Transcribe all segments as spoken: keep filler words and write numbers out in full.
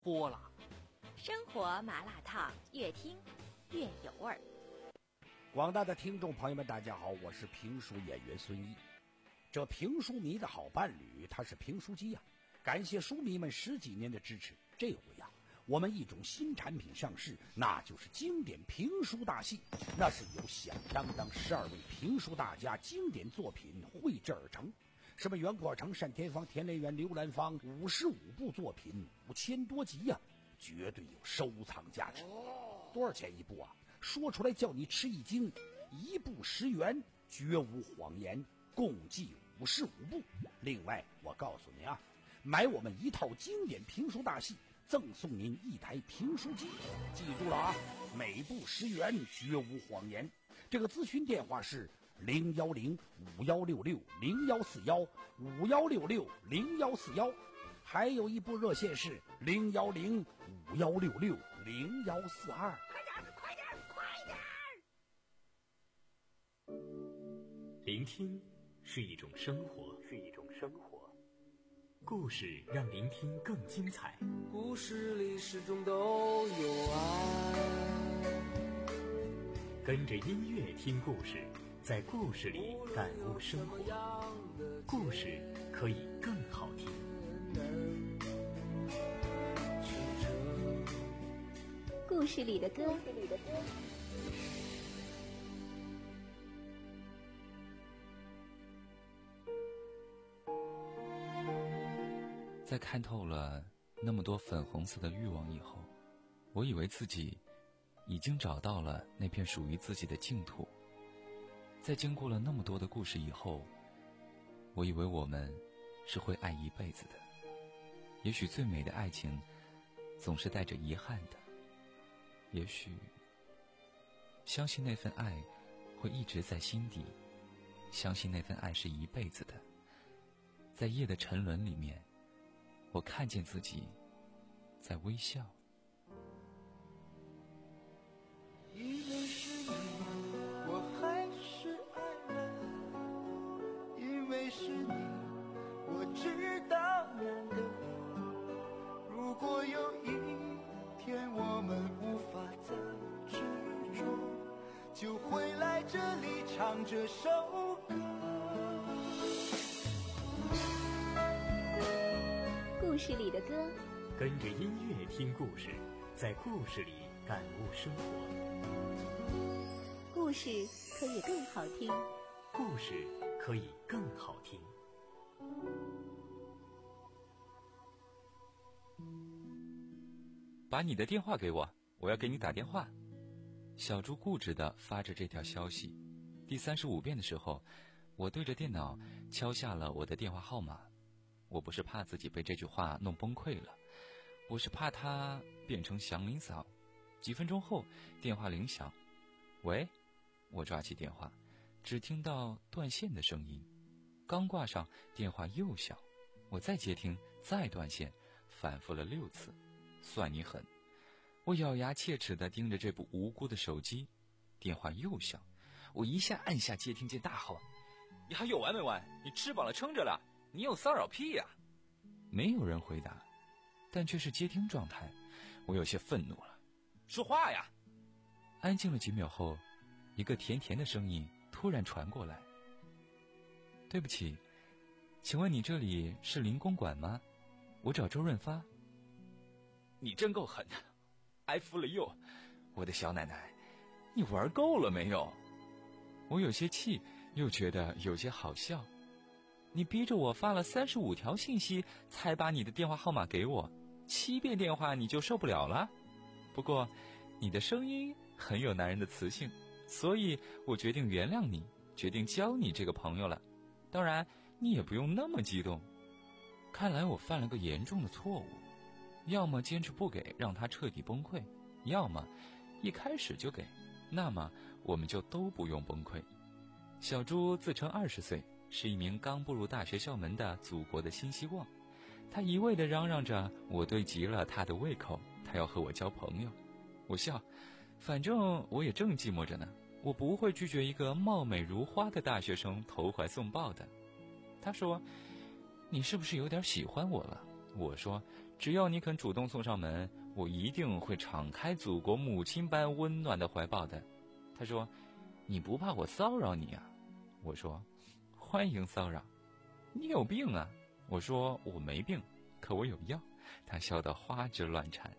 播了。 生活麻辣烫，越听越有味儿。 广大的听众朋友们，大家好，我是评书演员孙一。这评书迷的好伴侣，他是评书机呀、啊！感谢书迷们十几年的支持。这回呀、啊，我们一种新产品上市，那就是经典评书大戏。那是由响当当十二位评书大家经典作品绘制而成。什么袁阔成、单田芳、田连元、刘兰芳，五十五部作品，五千多集呀、啊，绝对有收藏价值。多少钱一部啊？说出来叫你吃一惊，一部十元，绝无谎言，共计五十五部。另外，我告诉您啊，买我们一套经典评书大戏，赠送您一台评书机。记住了啊，每部十元，绝无谎言。这个咨询电话是零幺零五幺六六零幺四幺五幺六六零幺四幺，还有一部热线是零幺零五幺六六零幺四二。 快点，快点，快点！ 聆听是一种生活，是一种生活。故事让聆听更精彩。 故事里始终都有爱。 跟着音乐听故事，在故事里感悟生活。故事可以更好听。 故事里的歌。 在看透了那么多粉红色的欲望以后，我以为自己已经找到了那片属于自己的净土。在经过了那么多的故事以后，我以为我们是会爱一辈子的。也许最美的爱情总是带着遗憾的，也许相信那份爱会一直在心底，相信那份爱是一辈子的。在夜的沉沦里面，我看见自己在微笑。 因为是你，我还是爱了；因为是你，我知道难得。如果有一天我们无法再执着，就回来这里唱这首歌。 故事里的歌， 跟着音乐听故事，在故事里感悟生活。 故事可以更好听， 故事可以更好听。 把你的电话给我，我要给你打电话。小猪固执地发着这条消息。第三十五遍的时候，我对着电脑敲下了我的电话号码。我不是怕自己被这句话弄崩溃了，我是怕它变成祥林嫂。几分钟后，电话铃响。喂，我抓起电话，只听到断线的声音。刚挂上，电话又响。我再接听，再断线，反复了六次。算你狠！我咬牙切齿地盯着这部无辜的手机。电话又响，我一下按下接听键，大吼：你还有完没完？你吃饱了撑着了？你有骚扰屁呀、啊！没有人回答，但却是接听状态。我有些愤怒了，说话呀！安静了几秒后，一个甜甜的声音突然传过来：对不起，请问你这里是林公馆吗？我找周润发。你真够狠的，I 服了又！我的小奶奶，你玩够了没有？我有些气，又觉得有些好笑。你逼着我发了三十五条信息，才把你的电话号码给我，七遍电话你就受不了了？不过，你的声音很有男人的磁性，所以我决定原谅你，决定交你这个朋友了。当然，你也不用那么激动。看来我犯了个严重的错误，要么坚持不给，让他彻底崩溃，要么一开始就给，那么我们就都不用崩溃。小猪自称二十岁，是一名刚步入大学校门的祖国的新希望。他一味地嚷嚷着我对极了他的胃口，他要和我交朋友。我笑，反正我也正寂寞着呢，我不会拒绝一个貌美如花的大学生投怀送抱的。他说，你是不是有点喜欢我了？我说， 只要你肯主动送上门，我一定会敞开祖国母亲般温暖的怀抱的。他说，你不怕我骚扰你啊？我说，欢迎骚扰。你有病啊？我说，我没病，可我有药。他笑得花枝乱颤。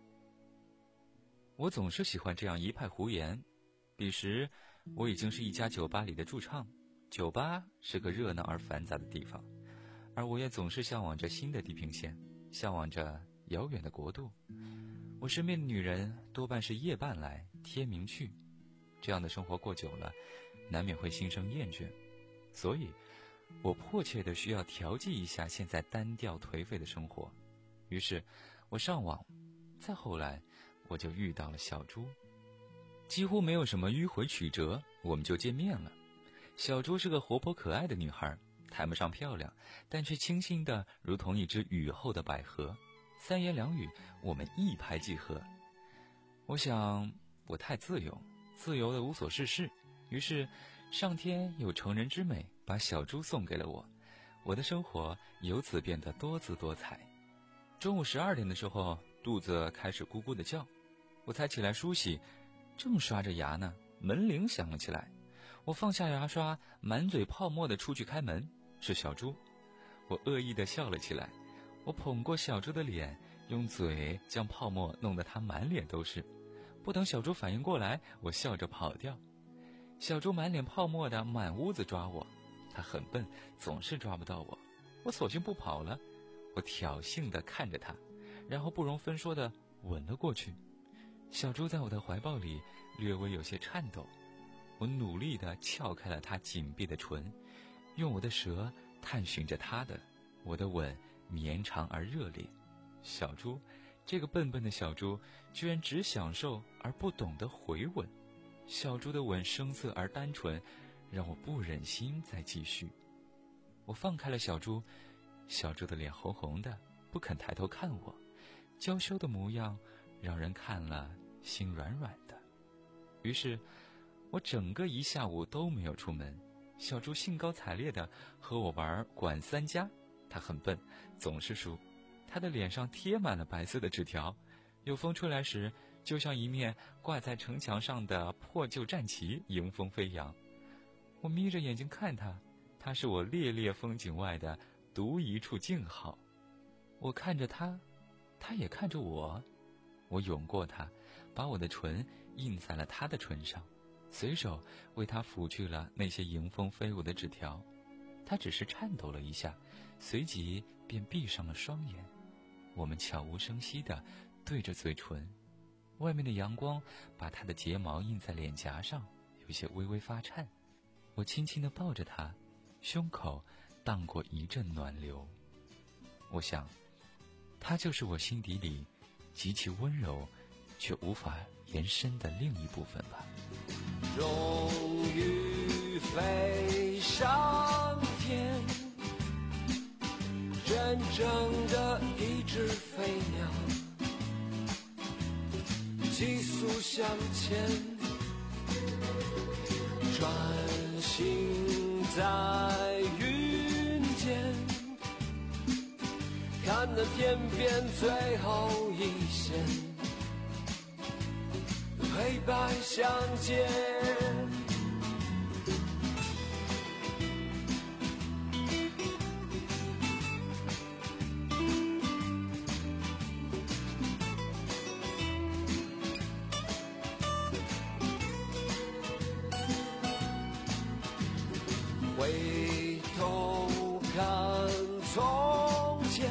我总是喜欢这样一派胡言。彼时我已经是一家酒吧里的驻唱，酒吧是个热闹而繁杂的地方，而我也总是向往着新的地平线，向往着遥远的国度。我身边的女人多半是夜半来，天明去，这样的生活过久了，难免会心生厌倦。所以我迫切地需要调剂一下现在单调颓废的生活。于是我上网，再后来我就遇到了小猪。几乎没有什么迂回曲折，我们就见面了。小猪是个活泼可爱的女孩，谈不上漂亮，但却清新的如同一只雨后的百合。三言两语，我们一拍即合。我想我太自由，自由的无所事事，于是上天有成人之美，把小猪送给了我。我的生活由此变得多姿多彩。中午十二点的时候，肚子开始咕咕的叫，我才起来梳洗，正刷着牙呢，门铃响了起来。我放下牙刷，满嘴泡沫的出去开门，是小猪。我恶意的笑了起来，我捧过小猪的脸，用嘴将泡沫弄得她满脸都是。不等小猪反应过来，我笑着跑掉。小猪满脸泡沫的满屋子抓我，她很笨，总是抓不到我。我索性不跑了，我挑衅地看着她，然后不容分说地吻了过去。小猪在我的怀抱里略微有些颤抖，我努力地撬开了她紧闭的唇，用我的舌探寻着她的。我的吻绵长而热烈。小猪，这个笨笨的小猪，居然只享受而不懂得回吻。小猪的吻生涩而单纯，让我不忍心再继续。我放开了小猪，小猪的脸红红的，不肯抬头看我，娇羞的模样让人看了心软软的。于是我整个一下午都没有出门。小猪兴高采烈地和我玩管三家，他很笨，总是输。他的脸上贴满了白色的纸条，有风吹来时，就像一面挂在城墙上的破旧战旗，迎风飞扬。我眯着眼睛看他，他是我烈烈风景外的独一处静好。我看着他，他也看着我。我拥过他，把我的唇印在了他的唇上，随手为他抚去了那些迎风飞舞的纸条。他只是颤抖了一下，随即便闭上了双眼。我们悄无声息地对着嘴唇，外面的阳光把他的睫毛印在脸颊上，有些微微发颤。我轻轻地抱着他，胸口荡过一阵暖流。我想，他就是我心底里极其温柔却无法延伸的另一部分吧。 终于飞上天，真正的一只飞鸟，急速向前，专心在云间，看那天边最后一线，黑白相间。回头看从前，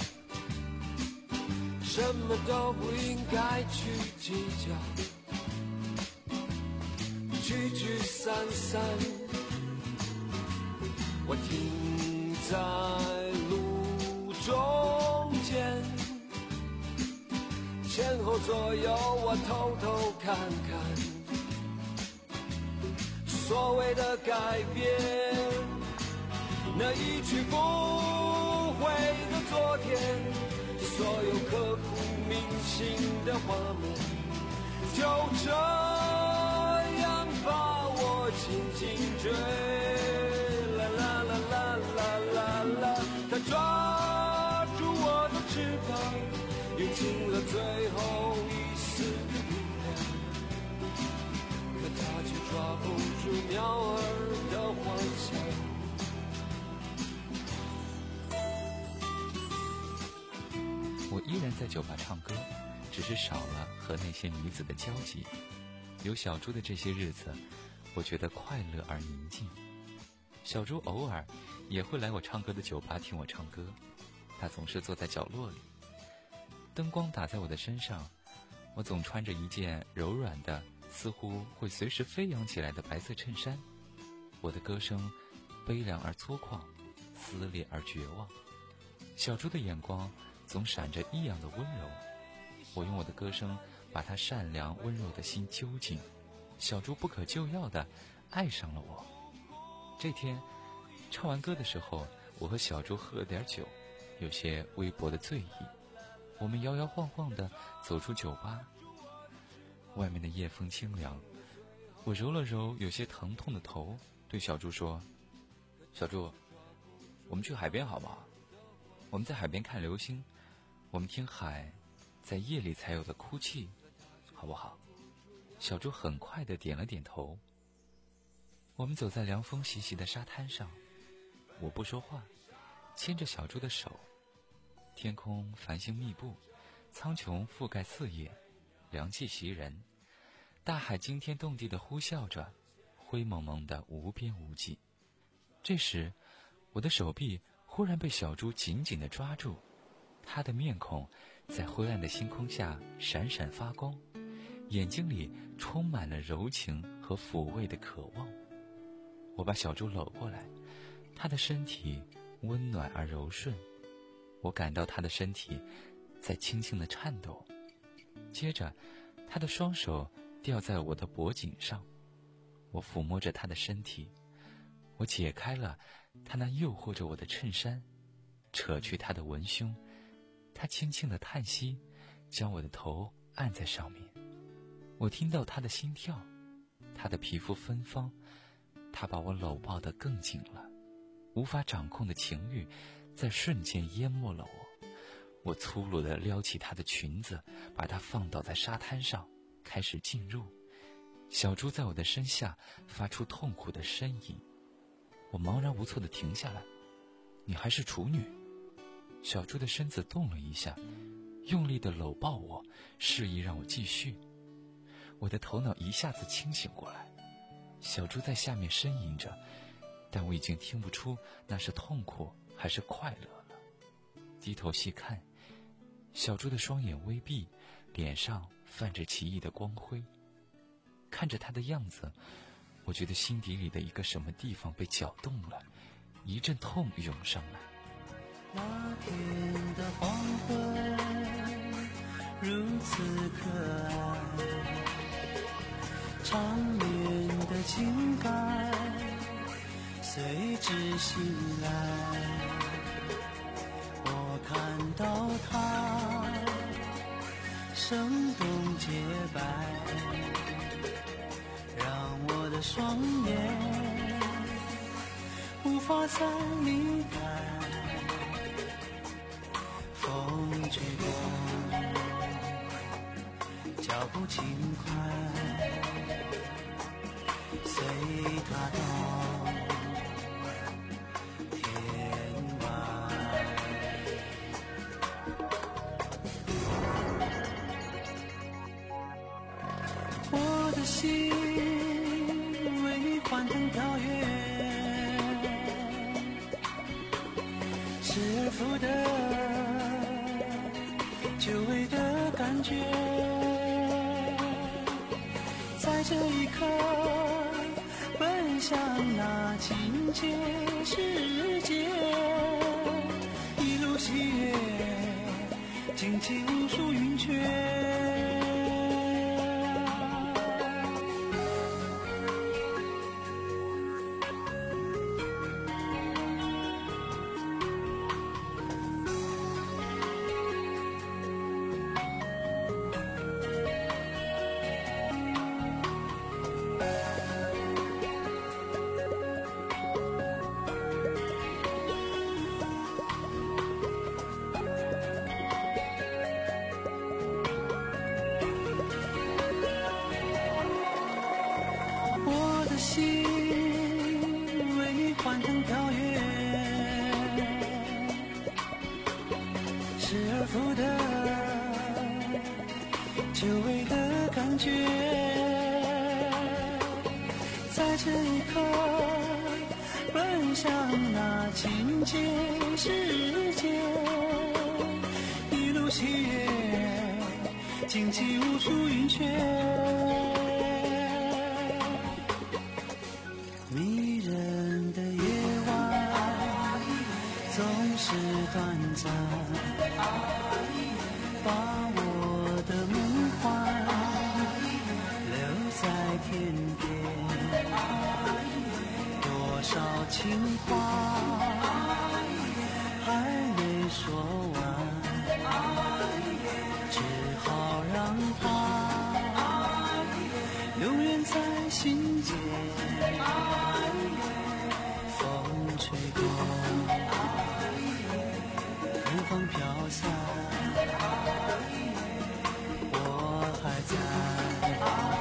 什么都不应该去计较，聚聚散散，我停在路中间，前后左右我偷偷看看，所谓的改变，那一去不回的昨天，所有刻骨铭心的画面，就这样把我紧紧追。啦啦啦啦啦啦啦，它抓住我的翅膀， 酒吧唱歌，只是少了和那些女子的交集。有小猪的这些日子，我觉得快乐而宁静。小猪偶尔也会来我唱歌的酒吧听我唱歌，他总是坐在角落里，灯光打在我的身上，我总穿着一件柔软的似乎会随时飞扬起来的白色衬衫。我的歌声悲凉而粗犷，撕裂而绝望。小猪的眼光总闪着异样的温柔，我用我的歌声把他善良温柔的心揪紧。小猪不可救药地爱上了我。这天唱完歌的时候，我和小猪喝了点酒，有些微薄的醉意。我们摇摇晃晃地走出酒吧，外面的夜风清凉。我揉了揉有些疼痛的头，对小猪说：小猪，我们去海边好不好？我们在海边看流星，我们听海在夜里才有的哭泣，好不好？小猪很快地点了点头。我们走在凉风习习的沙滩上，我不说话，牵着小猪的手。天空繁星密布，苍穹覆盖四野，凉气袭人。大海惊天动地地呼啸着，灰蒙蒙的无边无际。这时，我的手臂忽然被小猪紧紧地抓住，他的面孔在灰暗的星空下闪闪发光，眼睛里充满了柔情和抚慰的渴望。我把小猪搂过来，他的身体温暖而柔顺，我感到他的身体在轻轻地颤抖。接着，他的双手吊在我的脖颈上，我抚摸着他的身体，我解开了他那诱惑着我的衬衫，扯去他的文胸，他轻轻地叹息，将我的头按在上面。我听到他的心跳，他的皮肤芬芳，他把我搂抱得更紧了。无法掌控的情欲在瞬间淹没了我，我粗鲁地撩起她的裙子，把她放倒在沙滩上，开始进入。小猪在我的身下发出痛苦的呻吟，我茫然无措地停下来。你还是处女？小猪的身子动了一下，用力地搂抱我，示意让我继续。我的头脑一下子清醒过来，小猪在下面呻吟着，但我已经听不出那是痛苦还是快乐了。低头细看，小猪的双眼微闭，脸上泛着奇异的光辉。看着他的样子，我觉得心底里的一个什么地方被搅动了，一阵痛涌上来。 那天的黄昏如此可爱，长眠的情感随之醒来。我看到他生动洁白，让我的双眼无法再离开。风吹过，脚步轻快，随他到天外。我的心为幻灯飘远，失而复得久违的感觉，在这一刻奔向那情切世界，一路喜悦，惊起无数云雀。 久违的感觉，在这一刻奔向那境界世界，一路喜悦，荆棘无处云雀，迷人的夜晚总是短暂，把我的梦幻留在天边，多少情话还没说完，只好让它永远在心间，风吹过，远方飘散，我还在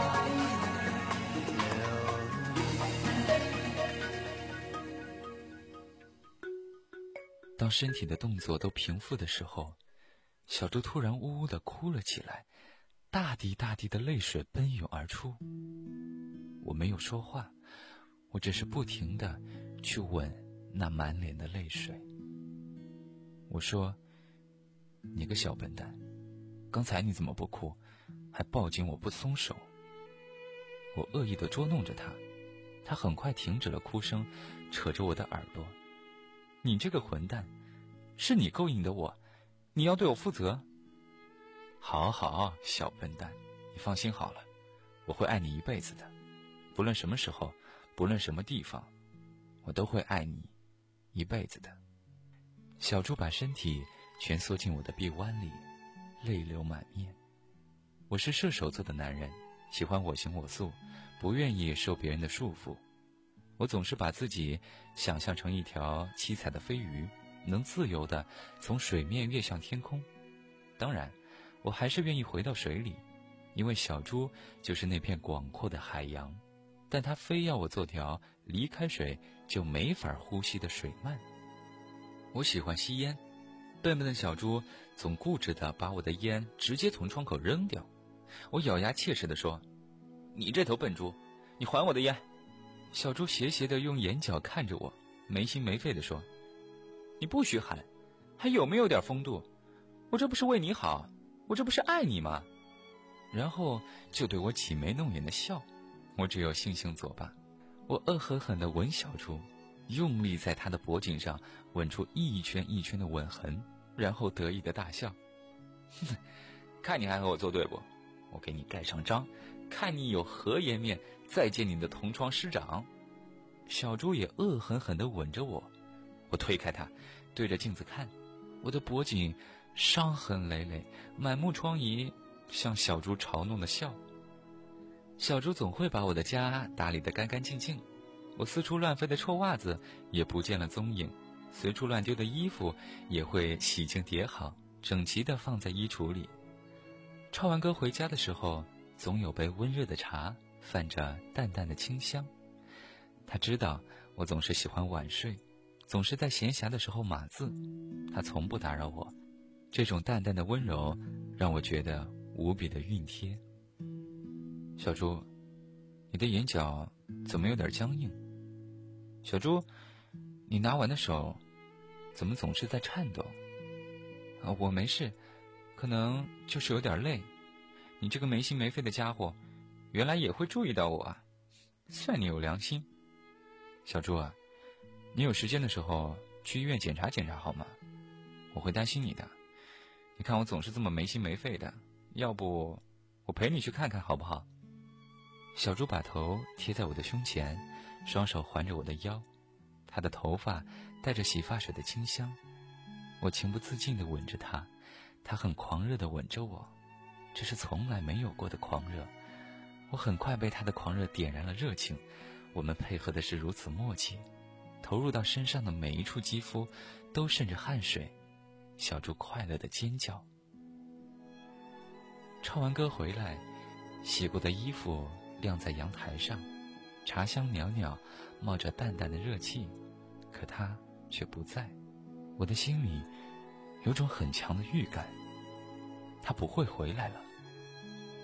当身体的动作都平复的时候，小猪突然呜呜地哭了起来，大滴大滴的泪水奔涌而出。我没有说话，我只是不停地去吻那满脸的泪水。我说：“你个小笨蛋，刚才你怎么不哭，还抱紧我不松手？”我恶意地捉弄着他，他很快停止了哭声，扯着我的耳朵：“你这个混蛋，是你勾引的我，你要对我负责。”好好，小笨蛋，你放心好了，我会爱你一辈子的，不论什么时候，不论什么地方，我都会爱你一辈子的。小猪把身体蜷缩进我的臂弯里，泪流满面。我是射手座的男人，喜欢我行我素，不愿意受别人的束缚。我总是把自己想象成一条七彩的飞鱼，能自由地从水面跃向天空。当然，我还是愿意回到水里，因为小猪就是那片广阔的海洋，但它非要我做条离开水就没法呼吸的水鳗。我喜欢吸烟，笨笨的小猪总固执地把我的烟直接从窗口扔掉。我咬牙切齿地说：“你这头笨猪，你还我的烟！”小猪斜斜地用眼角看着我，没心没肺地说：“你不许喊，还有没有点风度？我这不是为你好，我这不是爱你吗？”然后就对我挤眉弄眼的笑，我只有悻悻作罢。我恶狠狠地吻小猪，用力在他的脖颈上吻出一圈一圈的吻痕，然后得意的大笑：“哼，看你还和我作对不？我给你盖上章，看你有何颜面再见你的同窗师长。”小猪也恶狠狠地吻着我，我推开他，对着镜子看，我的脖颈伤痕累累，满目疮痍，向小猪嘲弄的笑。小猪总会把我的家打理得干干净净，我四处乱飞的臭袜子也不见了踪影，随处乱丢的衣服也会洗净叠好，整齐地放在衣橱里。唱完歌回家的时候，总有杯温热的茶，泛着淡淡的清香。他知道我总是喜欢晚睡，总是在闲暇的时候码字，他从不打扰我。这种淡淡的温柔让我觉得无比的熨贴。小猪，你的眼角怎么有点僵硬？小猪，你拿碗的手怎么总是在颤抖？啊，我没事，可能就是有点累。你这个没心没肺的家伙，原来也会注意到我啊，算你有良心。小猪啊，你有时间的时候去医院检查检查好吗？我会担心你的。你看我总是这么没心没肺的，要不我陪你去看看好不好？小猪把头贴在我的胸前，双手环着我的腰，他的头发带着洗发水的清香。我情不自禁地吻着他，他很狂热地吻着我，这是从来没有过的狂热。我很快被他的狂热点燃了热情，我们配合的是如此默契，投入到身上的每一处肌肤都渗着汗水。小猪快乐地尖叫。唱完歌回来，洗过的衣服晾在阳台上，茶香袅袅，冒着淡淡的热气，可他却不在。我的心里有种很强的预感，他不会回来了。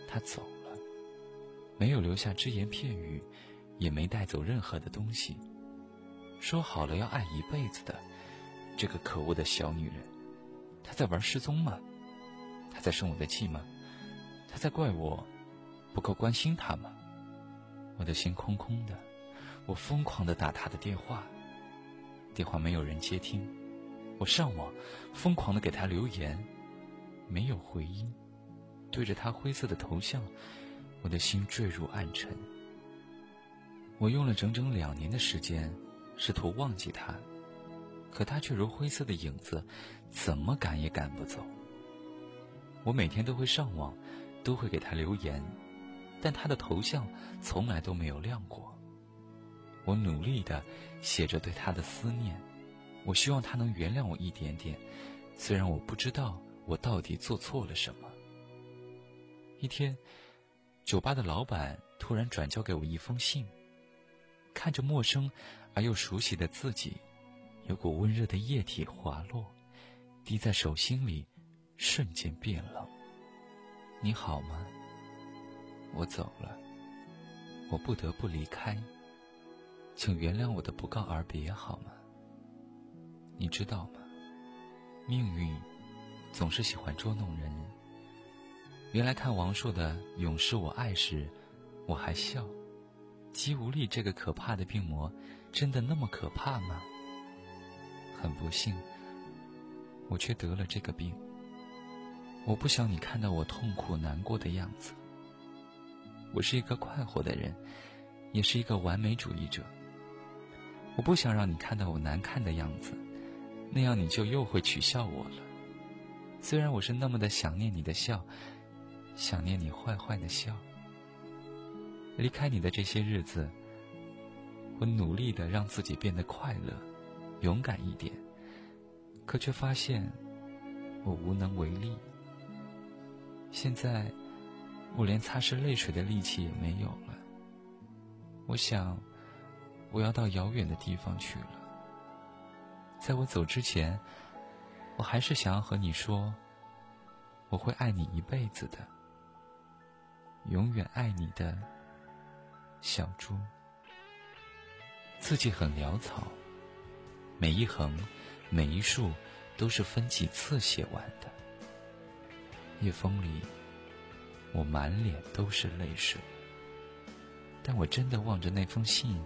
他走了，没有留下只言片语，也没带走任何的东西。说好了要爱一辈子的这个可恶的小女人，她在玩失踪吗？她在生我的气吗？她在怪我不够关心她吗？我的心空空的，我疯狂地打她的电话，电话没有人接听。我上网疯狂地给她留言，没有回音。对着她灰色的头像，我的心坠入暗沉。我用了整整两年的时间试图忘记她，可她却如灰色的影子，怎么赶也赶不走。我每天都会上网，都会给她留言，但她的头像从来都没有亮过。我努力地写着对她的思念，我希望她能原谅我一点点，虽然我不知道我到底做错了什么。一天，酒吧的老板突然转交给我一封信，看着陌生而又熟悉的字迹，有股温热的液体滑落，滴在手心里，瞬间变冷。你好吗？我走了，我不得不离开，请原谅我的不告而别好吗？你知道吗？命运总是喜欢捉弄人。原来看王朔的《永是我爱》时，我还笑，肌无力这个可怕的病魔真的那么可怕吗？很不幸，我却得了这个病。我不想你看到我痛苦难过的样子。我是一个快活的人，也是一个完美主义者。我不想让你看到我难看的样子，那样你就又会取笑我了。虽然我是那么的想念你的笑，想念你坏坏的笑。离开你的这些日子，我努力地让自己变得快乐、勇敢一点，可却发现我无能为力。现在我连擦拭泪水的力气也没有了。我想我要到遥远的地方去了。在我走之前，我还是想要和你说，我会爱你一辈子的，永远爱你的小猪。字迹很潦草，每一横每一竖都是分几次写完的。夜风里我满脸都是泪水，但我真的望着那封信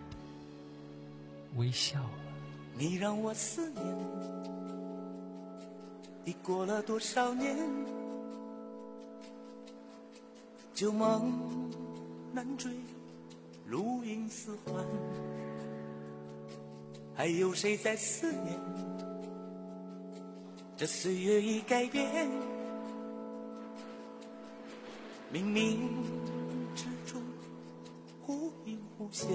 微笑了。 你让我思念，已过了多少年，旧梦难追，如影似幻，还有谁在思念？这岁月已改变，冥冥之中忽隐忽现。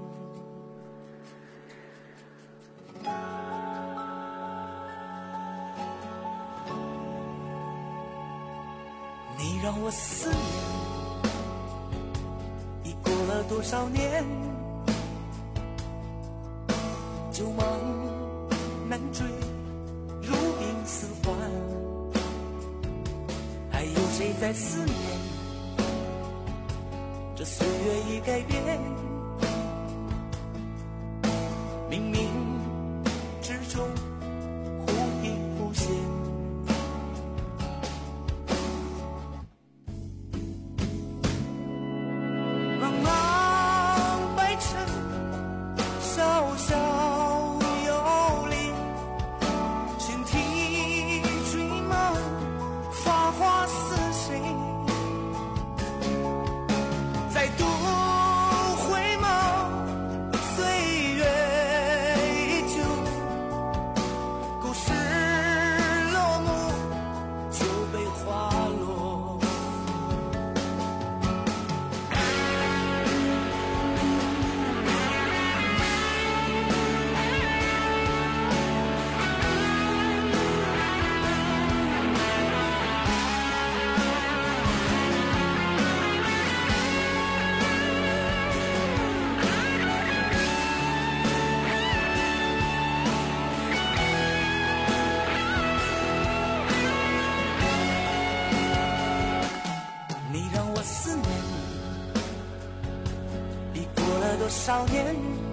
你让我思念，已过了多少年，旧梦难追，如影似幻，还有谁在思念？这岁月已改变，冥冥之中忽隐忽现。茫茫白尘，小小游离，身体追梦，繁华似水，再度回少年，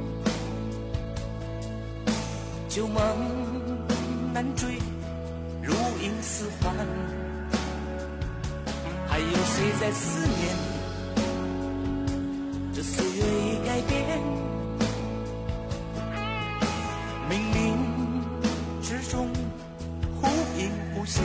旧梦难追，如影似幻，还有谁在思念？这岁月已改变，冥冥之中忽隐忽现。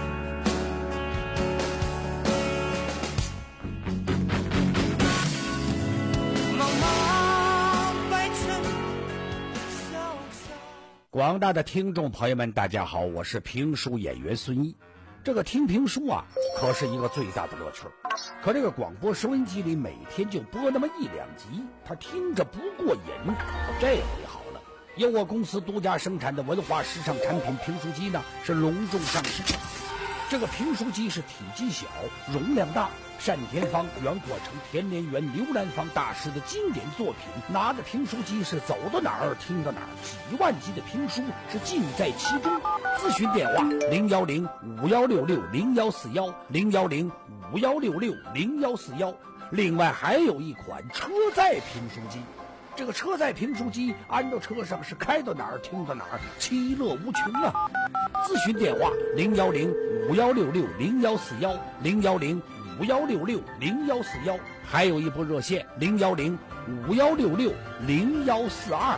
广大的听众朋友们，大家好，我是评书演员孙一。这个听评书啊，可是一个最大的乐趣。可这个广播收音机里每天就播那么一两集，他听着不过瘾。这回好了，由我公司独家生产的文化时尚产品评书机呢，是隆重上市。这个评书机是体积小，容量大，单田芳、袁国成、田连元、刘兰芳大师的经典作品，拿着评书机是走到哪儿听到哪儿，几万集的评书是尽在其中。咨询电话零幺零五幺六六零幺四幺零幺零五幺六六零幺四幺。另外还有一款车载评书机，这个车载评书机安到车上是开到哪儿听到哪儿，其乐无穷啊！咨询电话零幺零五幺六六零幺四幺零幺零五幺六六零幺四幺，还有一部热线零幺零五幺六六零幺四二。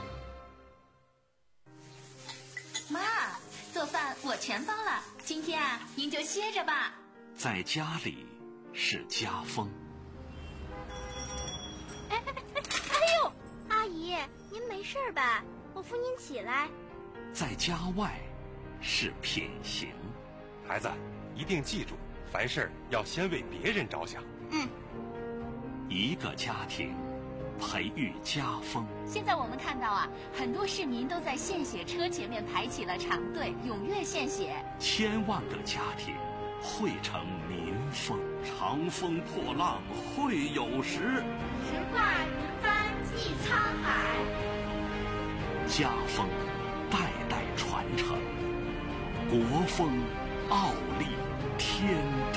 妈，做饭我全包了，今天啊，您就歇着吧。 在家里是家风。 哎哎哎哎呦，阿姨，您没事吧？我扶您起来。 在家外是品行。 孩子，一定记住，凡事要先为别人着想。 嗯。 一个家庭培育家风。 现在我们看到啊，很多市民都在献血车前面排起了长队，踊跃献血。 千万个家庭汇成民风，长风破浪会有时。 直挂云帆济沧海。 家风代代传承，国风傲立天地。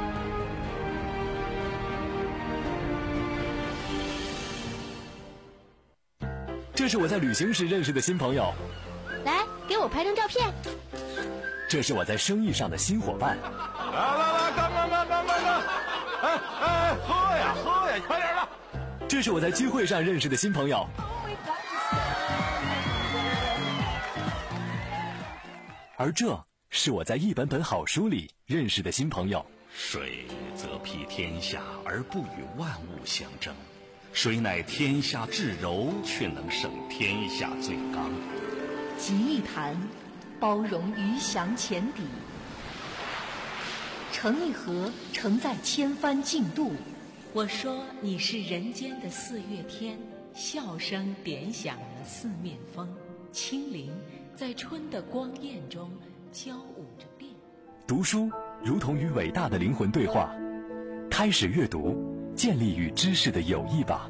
这是我在旅行时认识的新朋友， 来给我拍张照片。 这是我在生意上的新伙伴。 来来来，干干干干干干！哎哎，喝呀喝呀，快点的！ 这是我在聚会上认识的新朋友。而这是我在一本本好书里认识的新朋友。 水则披天下而不与万物相争，水乃天下至柔，却能胜天下最刚。 集一坛，包容鱼翔浅底；盛一盒，承载千帆竞渡。 我说你是人间的四月天，笑声点响了四面风，清灵在春的光艳中交舞着变。 读书如同与伟大的灵魂对话，开始阅读，建立与知识的友谊吧。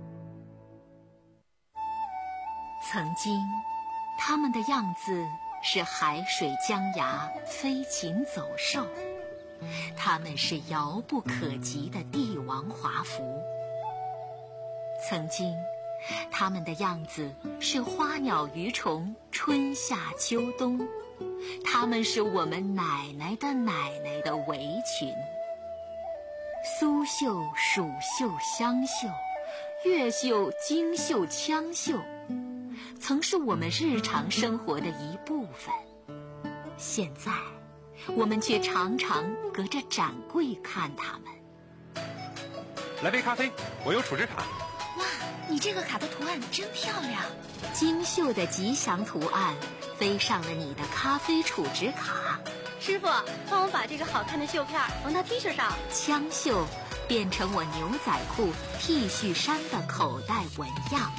曾经，他们的样子是海水江崖，飞禽走兽；他们是遥不可及的帝王华服。曾经，他们的样子是花鸟鱼虫，春夏秋冬；他们是我们奶奶的奶奶的围裙。苏绣、蜀绣、湘绣，越绣、京绣、羌绣，曾是我们日常生活的一部分。现在，我们却常常隔着展柜看他们。 来杯咖啡，我有储值卡。 哇，你这个卡的图案真漂亮！精绣的吉祥图案飞上了你的咖啡储值卡。 师傅，帮我把这个好看的绣片缝到 T 恤上。 枪绣变成我牛仔裤、T 恤衫的口袋纹样，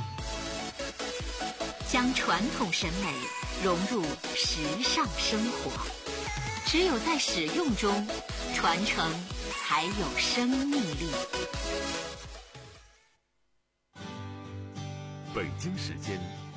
将传统审美融入时尚生活。只有在使用中，传承才有生命力。 北京时间